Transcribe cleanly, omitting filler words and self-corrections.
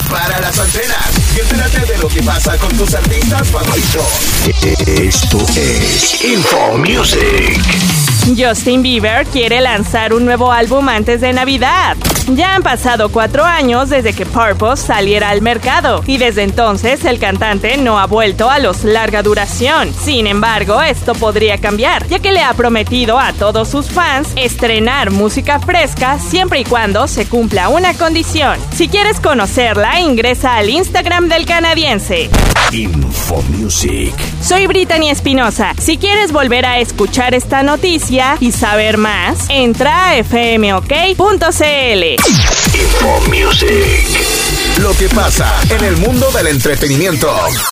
Prepara las antenas y entérate de lo que pasa con tus artistas favoritos. Esto es Info Music. Justin Bieber quiere lanzar un nuevo álbum antes de Navidad. Ya han pasado 4 años desde que Purpose saliera al mercado y desde entonces el cantante no ha vuelto a los larga duración. Sin embargo, esto podría cambiar, ya que le ha prometido a todos sus fans estrenar música fresca siempre y cuando se cumpla una condición. Si quieres conocerla, ingresa al Instagram del canadiense. Info Music. Soy Brittany Espinosa. Si quieres volver a escuchar esta noticia y saber más, entra a fmok.cl. Info Music. Lo que pasa en el mundo del entretenimiento.